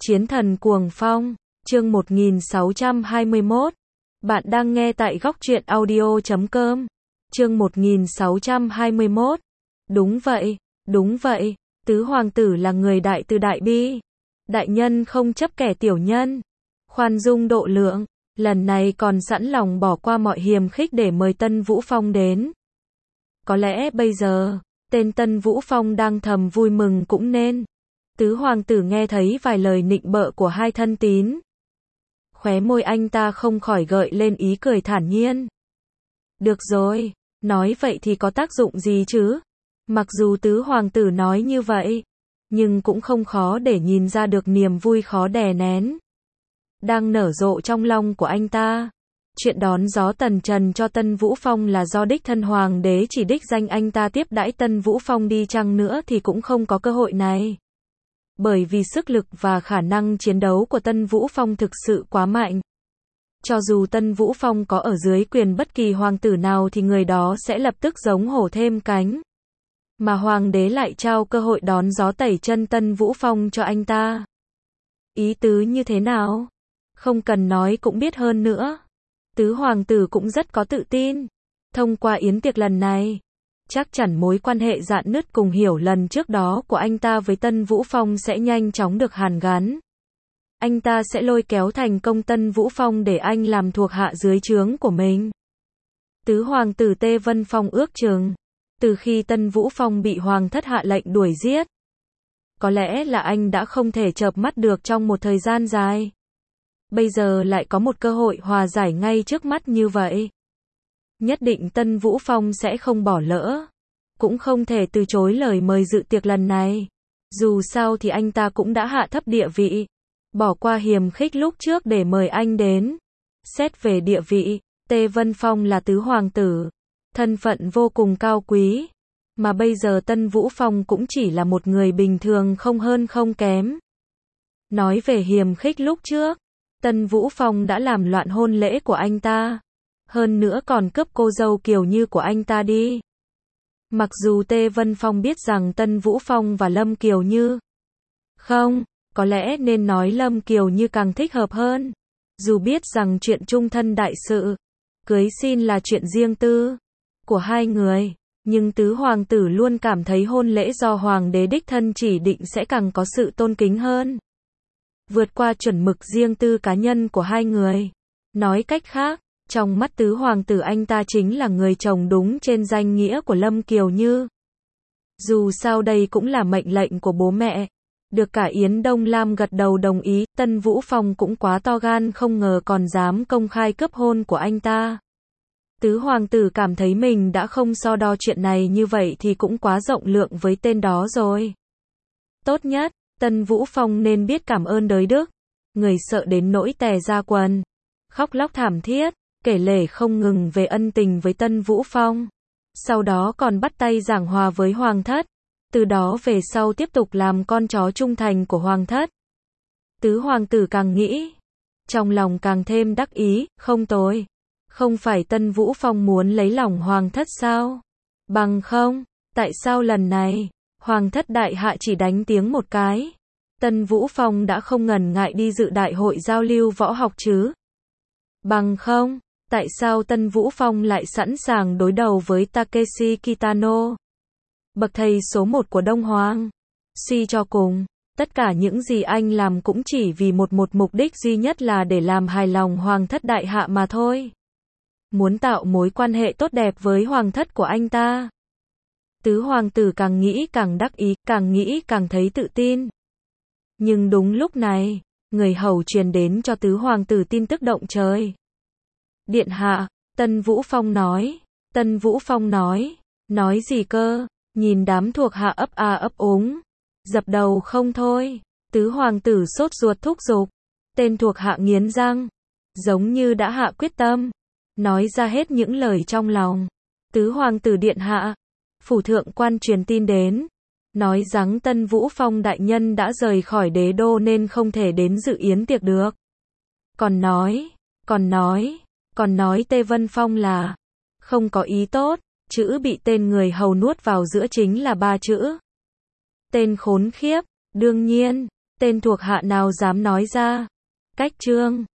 Chiến thần cuồng phong, chương 1621. Bạn đang nghe tại góc truyện audio.com. Chương 1621. Đúng vậy, tứ hoàng tử là người đại từ đại bi. Đại nhân không chấp kẻ tiểu nhân. Khoan dung độ lượng, lần này còn sẵn lòng bỏ qua mọi hiềm khích để mời Tân Vũ Phong đến. Có lẽ bây giờ, tên Tân Vũ Phong đang thầm vui mừng cũng nên. Tứ hoàng tử nghe thấy vài lời nịnh bợ của hai thân tín. Khóe môi anh ta không khỏi gợi lên ý cười thản nhiên. Được rồi, nói vậy thì có tác dụng gì chứ? Mặc dù tứ hoàng tử nói như vậy, nhưng cũng không khó để nhìn ra được niềm vui khó đè nén đang nở rộ trong lòng của anh ta. Chuyện đón gió tần trần cho Tân Vũ Phong là do đích thân hoàng đế chỉ đích danh anh ta tiếp đãi Tân Vũ Phong đi chăng nữa thì cũng không có cơ hội này. Bởi vì sức lực và khả năng chiến đấu của Tân Vũ Phong thực sự quá mạnh. Cho dù Tân Vũ Phong có ở dưới quyền bất kỳ hoàng tử nào thì người đó sẽ lập tức giống hổ thêm cánh. Mà hoàng đế lại trao cơ hội đón gió tẩy chân Tân Vũ Phong cho anh ta. Ý tứ như thế nào? Không cần nói cũng biết hơn nữa. Tứ hoàng tử cũng rất có tự tin. Thông qua yến tiệc lần này, chắc chắn mối quan hệ rạn nứt cùng hiểu lần trước đó của anh ta với Tân Vũ Phong sẽ nhanh chóng được hàn gắn. Anh ta sẽ lôi kéo thành công Tân Vũ Phong để anh làm thuộc hạ dưới trướng của mình. Tứ hoàng tử Tê Vân Phong ước chừng, từ khi Tân Vũ Phong bị hoàng thất hạ lệnh đuổi giết, có lẽ là anh đã không thể chợp mắt được trong một thời gian dài. Bây giờ lại có một cơ hội hòa giải ngay trước mắt như vậy. Nhất định Tân Vũ Phong sẽ không bỏ lỡ. Cũng không thể từ chối lời mời dự tiệc lần này. Dù sao thì anh ta cũng đã hạ thấp địa vị. Bỏ qua hiềm khích lúc trước để mời anh đến. Xét về địa vị, Tê Vân Phong là tứ hoàng tử. Thân phận vô cùng cao quý. Mà bây giờ Tân Vũ Phong cũng chỉ là một người bình thường không hơn không kém. Nói về hiềm khích lúc trước, Tân Vũ Phong đã làm loạn hôn lễ của anh ta. Hơn nữa còn cướp cô dâu Kiều Như của anh ta đi. Mặc dù Tê Vân Phong biết rằng Tân Vũ Phong và Lâm Kiều Như, không, có lẽ nên nói Lâm Kiều Như càng thích hợp hơn. Dù biết rằng chuyện chung thân đại sự, cưới xin là chuyện riêng tư của hai người, nhưng tứ hoàng tử luôn cảm thấy hôn lễ do hoàng đế đích thân chỉ định sẽ càng có sự tôn kính hơn. Vượt qua chuẩn mực riêng tư cá nhân của hai người. Nói cách khác, trong mắt tứ hoàng tử anh ta chính là người chồng đúng trên danh nghĩa của Lâm Kiều Như. Dù sao đây cũng là mệnh lệnh của bố mẹ. Được cả Yến Đông Lam gật đầu đồng ý, Tân Vũ Phong cũng quá to gan không ngờ còn dám công khai cướp hôn của anh ta. Tứ hoàng tử cảm thấy mình đã không so đo chuyện này như vậy thì cũng quá rộng lượng với tên đó rồi. Tốt nhất, Tân Vũ Phong nên biết cảm ơn đới đức. Người sợ đến nỗi tè ra quần, khóc lóc thảm thiết, kể lể không ngừng về ân tình với Tân Vũ Phong. Sau đó còn bắt tay giảng hòa với hoàng thất. Từ đó về sau tiếp tục làm con chó trung thành của hoàng thất. Tứ hoàng tử càng nghĩ, trong lòng càng thêm đắc ý, không tồi. Không phải Tân Vũ Phong muốn lấy lòng hoàng thất sao? Bằng không, tại sao lần này, hoàng thất đại hạ chỉ đánh tiếng một cái? Tân Vũ Phong đã không ngần ngại đi dự đại hội giao lưu võ học chứ? Bằng không, tại sao Tân Vũ Phong lại sẵn sàng đối đầu với Takeshi Kitano, bậc thầy số 1 của Đông Hoàng? Suy cho cùng, tất cả những gì anh làm cũng chỉ vì một mục đích duy nhất là để làm hài lòng hoàng thất đại hạ mà thôi. Muốn tạo mối quan hệ tốt đẹp với hoàng thất của anh ta. Tứ hoàng tử càng nghĩ càng đắc ý, càng nghĩ càng thấy tự tin. Nhưng đúng lúc này, người hầu truyền đến cho tứ hoàng tử tin tức động trời. Điện hạ, Tân Vũ Phong nói. Tân Vũ Phong nói gì cơ? Nhìn đám thuộc hạ ấp a ấp úng, dập đầu không thôi. Tứ hoàng tử sốt ruột thúc giục. Tên thuộc hạ nghiến răng, giống như đã hạ quyết tâm, nói ra hết những lời trong lòng. Tứ hoàng tử điện hạ, phủ thượng quan truyền tin đến, nói rằng Tân Vũ Phong đại nhân đã rời khỏi đế đô nên không thể đến dự yến tiệc được. Còn nói Tê Vân Phong là không có ý tốt, chữ bị tên người hầu nuốt vào giữa chính là 3 chữ. Tên khốn khiếp, đương nhiên, Tên thuộc hạ nào dám nói ra? Cách chương